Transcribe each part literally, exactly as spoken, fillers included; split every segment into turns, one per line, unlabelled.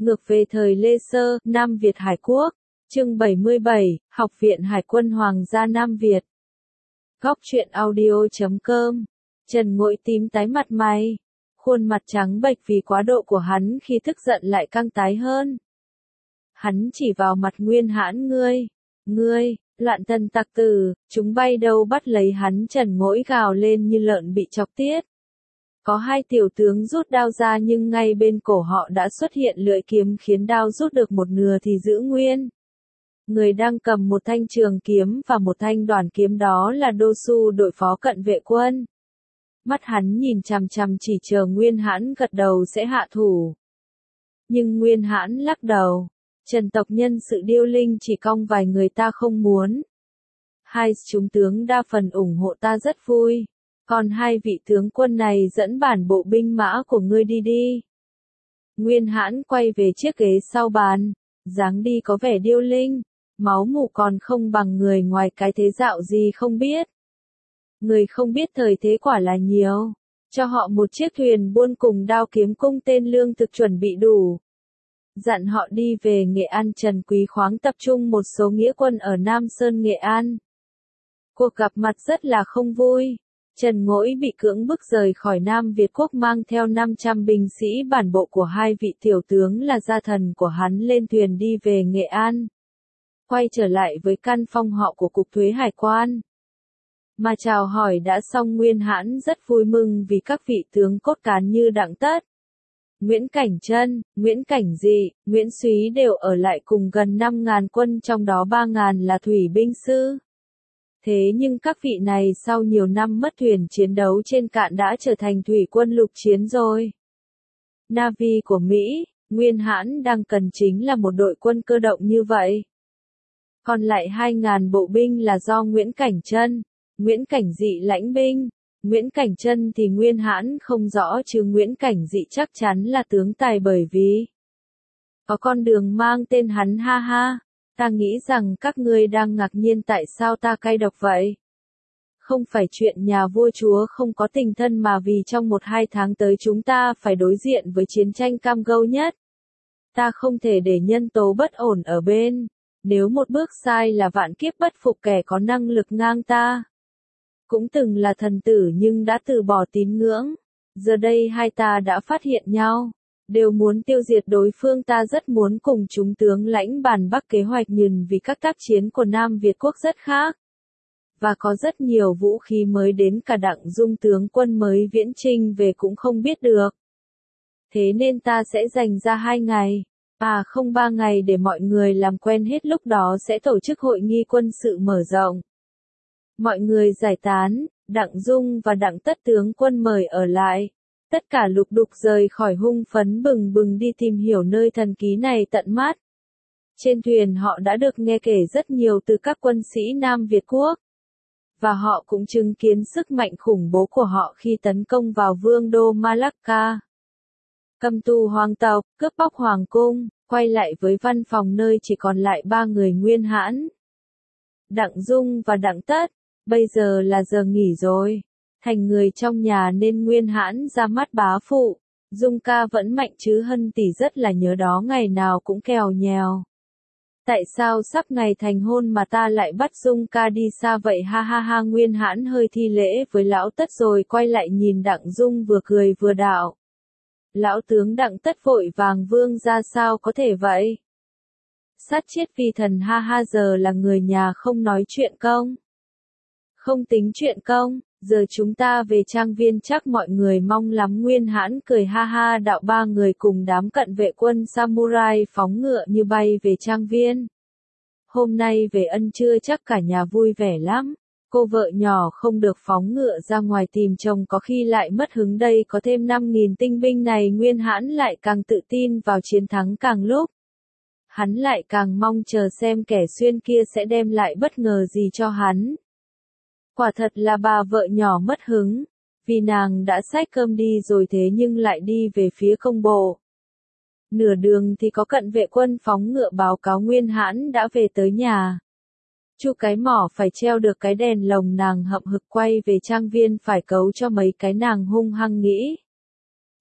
Ngược về thời Lê Sơ, Nam Việt Hải Quốc. Chương bảy mươi bảy, Học viện Hải quân Hoàng gia Nam Việt. Góc truyện audio chấm com. Trần Ngỗi tím tái mặt mày. Khuôn mặt trắng bệch vì quá độ của hắn khi tức giận lại căng tái hơn. Hắn chỉ vào mặt Nguyên Hãn. Ngươi, ngươi, loạn thần tặc tử, chúng bay đâu bắt lấy hắn. Trần Ngỗi gào lên như lợn bị chọc tiết. Có hai tiểu tướng rút đao ra nhưng ngay bên cổ họ đã xuất hiện lưỡi kiếm khiến đao rút được một nửa thì giữ nguyên. Người đang cầm một thanh trường kiếm và một thanh đoản kiếm đó là Đô Su, đội phó cận vệ quân. Mắt hắn nhìn chằm chằm chỉ chờ Nguyên Hãn gật đầu sẽ hạ thủ. Nhưng Nguyên Hãn lắc đầu. Trần tộc nhân sự điêu linh chỉ cong vài người ta không muốn. Hai chúng tướng đa phần ủng hộ ta rất vui. Còn hai vị tướng quân này dẫn bản bộ binh mã của ngươi đi đi. Nguyên Hãn quay về chiếc ghế sau bàn. Dáng đi có vẻ điêu linh. Máu mủ còn không bằng người ngoài cái thế dạo gì không biết. Người không biết thời thế quả là nhiều. Cho họ một chiếc thuyền buôn cùng đao kiếm cung tên lương thực chuẩn bị đủ. Dặn họ đi về Nghệ An. Trần Quý Khoáng tập trung một số nghĩa quân ở Nam Sơn Nghệ An. Cuộc gặp mặt rất là không vui. Trần Ngỗi bị cưỡng bức rời khỏi Nam Việt Quốc mang theo năm trăm binh sĩ bản bộ của hai vị tiểu tướng là gia thần của hắn lên thuyền đi về Nghệ An. Quay trở lại với căn phòng họ của Cục Thuế Hải quan. Mà chào hỏi đã xong, Nguyên Hãn rất vui mừng vì các vị tướng cốt cán như Đặng Tất, Nguyễn Cảnh Trân, Nguyễn Cảnh Dị, Nguyễn Súy đều ở lại cùng gần năm ngàn quân, trong đó ba ngàn là thủy binh sư. Thế nhưng các vị này sau nhiều năm mất thuyền chiến đấu trên cạn đã trở thành thủy quân lục chiến rồi. Navy của Mỹ, Nguyên Hãn đang cần chính là một đội quân cơ động như vậy. Còn lại hai ngàn bộ binh là do Nguyễn Cảnh Trân, Nguyễn Cảnh Dị lãnh binh. Nguyễn Cảnh Trân thì Nguyên Hãn không rõ, chứ Nguyễn Cảnh Dị chắc chắn là tướng tài bởi vì có con đường mang tên hắn. Ha ha. Ta nghĩ rằng các ngươi đang ngạc nhiên tại sao ta cay độc vậy. Không phải chuyện nhà vua chúa không có tình thân mà vì trong một hai tháng tới chúng ta phải đối diện với chiến tranh cam go nhất. Ta không thể để nhân tố bất ổn ở bên. Nếu một bước sai là vạn kiếp bất phục kẻ có năng lực ngang ta. Cũng từng là thần tử nhưng đã từ bỏ tín ngưỡng. Giờ đây hai ta đã phát hiện nhau. Đều muốn tiêu diệt đối phương. Ta rất muốn cùng chúng tướng lãnh bàn bắc kế hoạch, nhưng vì các tác chiến của Nam Việt Quốc rất khác. Và có rất nhiều vũ khí mới đến, cả Đặng Dung tướng quân mới viễn chinh về cũng không biết được. Thế nên ta sẽ dành ra hai ngày, à không ba ngày để mọi người làm quen hết, lúc đó sẽ tổ chức hội nghi quân sự mở rộng. Mọi người giải tán, Đặng Dung và Đặng Tất tướng quân mời ở lại. Tất cả lục đục rời khỏi, hung phấn bừng bừng đi tìm hiểu nơi thần ký này tận mắt. Trên thuyền họ đã được nghe kể rất nhiều từ các quân sĩ Nam Việt Quốc. Và họ cũng chứng kiến sức mạnh khủng bố của họ khi tấn công vào vương đô Malacca. Cầm tù hoàng tộc, cướp bóc hoàng cung, quay lại với văn phòng nơi chỉ còn lại ba người Nguyên Hãn, Đặng Dung và Đặng Tất. Bây giờ là giờ nghỉ rồi. Thành người trong nhà nên Nguyên Hãn ra mắt bá phụ. Dung ca vẫn mạnh chứ, Hân tỷ rất là nhớ đó, ngày nào cũng kèo nhèo. Tại sao sắp ngày thành hôn mà ta lại bắt Dung ca đi xa vậy? Ha ha ha. Nguyên Hãn hơi thi lễ với lão Tất rồi quay lại nhìn Đặng Dung, vừa cười vừa đạo. Lão tướng Đặng Tất vội vàng: vương ra sao có thể vậy? Sát chết vì thần. Ha ha. Giờ là người nhà không nói chuyện công. Không tính chuyện công. Giờ chúng ta về trang viên chắc mọi người mong lắm. Nguyên Hãn cười ha ha đạo. Ba người cùng đám cận vệ quân samurai phóng ngựa như bay về trang viên. Hôm nay về ân trưa chắc cả nhà vui vẻ lắm. Cô vợ nhỏ không được phóng ngựa ra ngoài tìm chồng có khi lại mất hứng đây. Có thêm năm nghìn tinh binh này, Nguyên Hãn lại càng tự tin vào chiến thắng càng lúc. Hắn lại càng mong chờ xem kẻ xuyên kia sẽ đem lại bất ngờ gì cho hắn. Quả thật là bà vợ nhỏ mất hứng, vì nàng đã xách cơm đi rồi thế nhưng lại đi về phía công bộ. Nửa đường thì có cận vệ quân phóng ngựa báo cáo Nguyên Hãn đã về tới nhà. Chu cái mỏ phải treo được cái đèn lồng, nàng hậm hực quay về trang viên phải cấu cho mấy cái, nàng hung hăng nghĩ.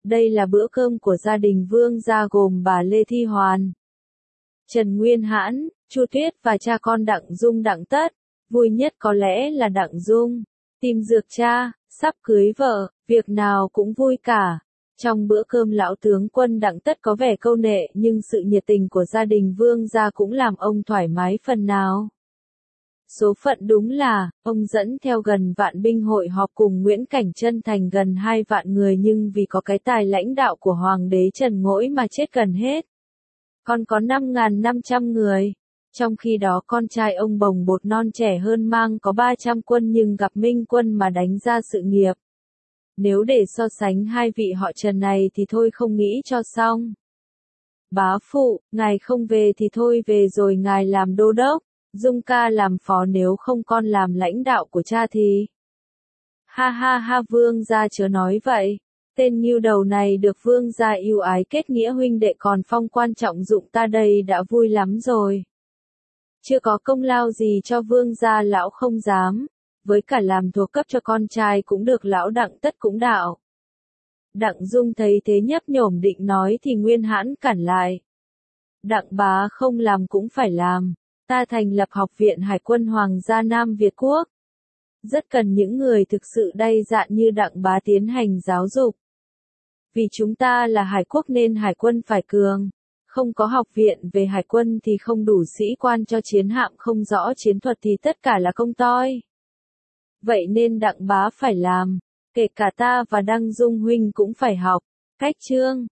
Đây là bữa cơm của gia đình Vương gia gồm bà Lê Thi Hoàn, Trần Nguyên Hãn, Chu Tuyết và cha con Đặng Dung Đặng Tất. Vui nhất có lẽ là Đặng Dung tìm dược cha, sắp cưới vợ, việc nào cũng vui cả. Trong bữa cơm lão tướng quân Đặng Tất có vẻ câu nệ, nhưng sự nhiệt tình của gia đình Vương gia cũng làm ông thoải mái phần nào. Số phận đúng là, ông dẫn theo gần vạn binh hội họp cùng Nguyễn Cảnh Trân thành gần hai vạn người, nhưng vì có cái tài lãnh đạo của Hoàng đế Trần Ngỗi mà chết gần hết. Còn có năm nghìn năm trăm người. Trong khi đó con trai ông bồng bột non trẻ hơn mang có ba trăm quân nhưng gặp Minh quân mà đánh ra sự nghiệp. Nếu để so sánh hai vị họ Trần này thì thôi không nghĩ cho xong. Bá phụ, ngài không về thì thôi về rồi ngài làm đô đốc, Dung ca làm phó, nếu không con làm lãnh đạo của cha thì. Ha ha ha, Vương gia chớ nói vậy. Tên nghêu đầu này được Vương gia yêu ái kết nghĩa huynh đệ còn phong quan trọng dụng ta đây đã vui lắm rồi. Chưa có công lao gì cho Vương gia lão không dám, với cả làm thuộc cấp cho con trai cũng được, lão Đặng Tất cũng đạo. Đặng Dung thấy thế nhấp nhổm định nói thì Nguyên Hãn cản lại. Đặng bá không làm cũng phải làm, ta thành lập học viện Hải quân Hoàng gia Nam Việt Quốc. Rất cần những người thực sự đầy dạn như Đặng bá tiến hành giáo dục. Vì chúng ta là hải quốc nên hải quân phải cường. Không có học viện về hải quân thì không đủ sĩ quan cho chiến hạm, không rõ chiến thuật thì tất cả là công toi. Vậy nên Đặng bá phải làm, kể cả ta và Đăng Dung huynh cũng phải học. Cách chương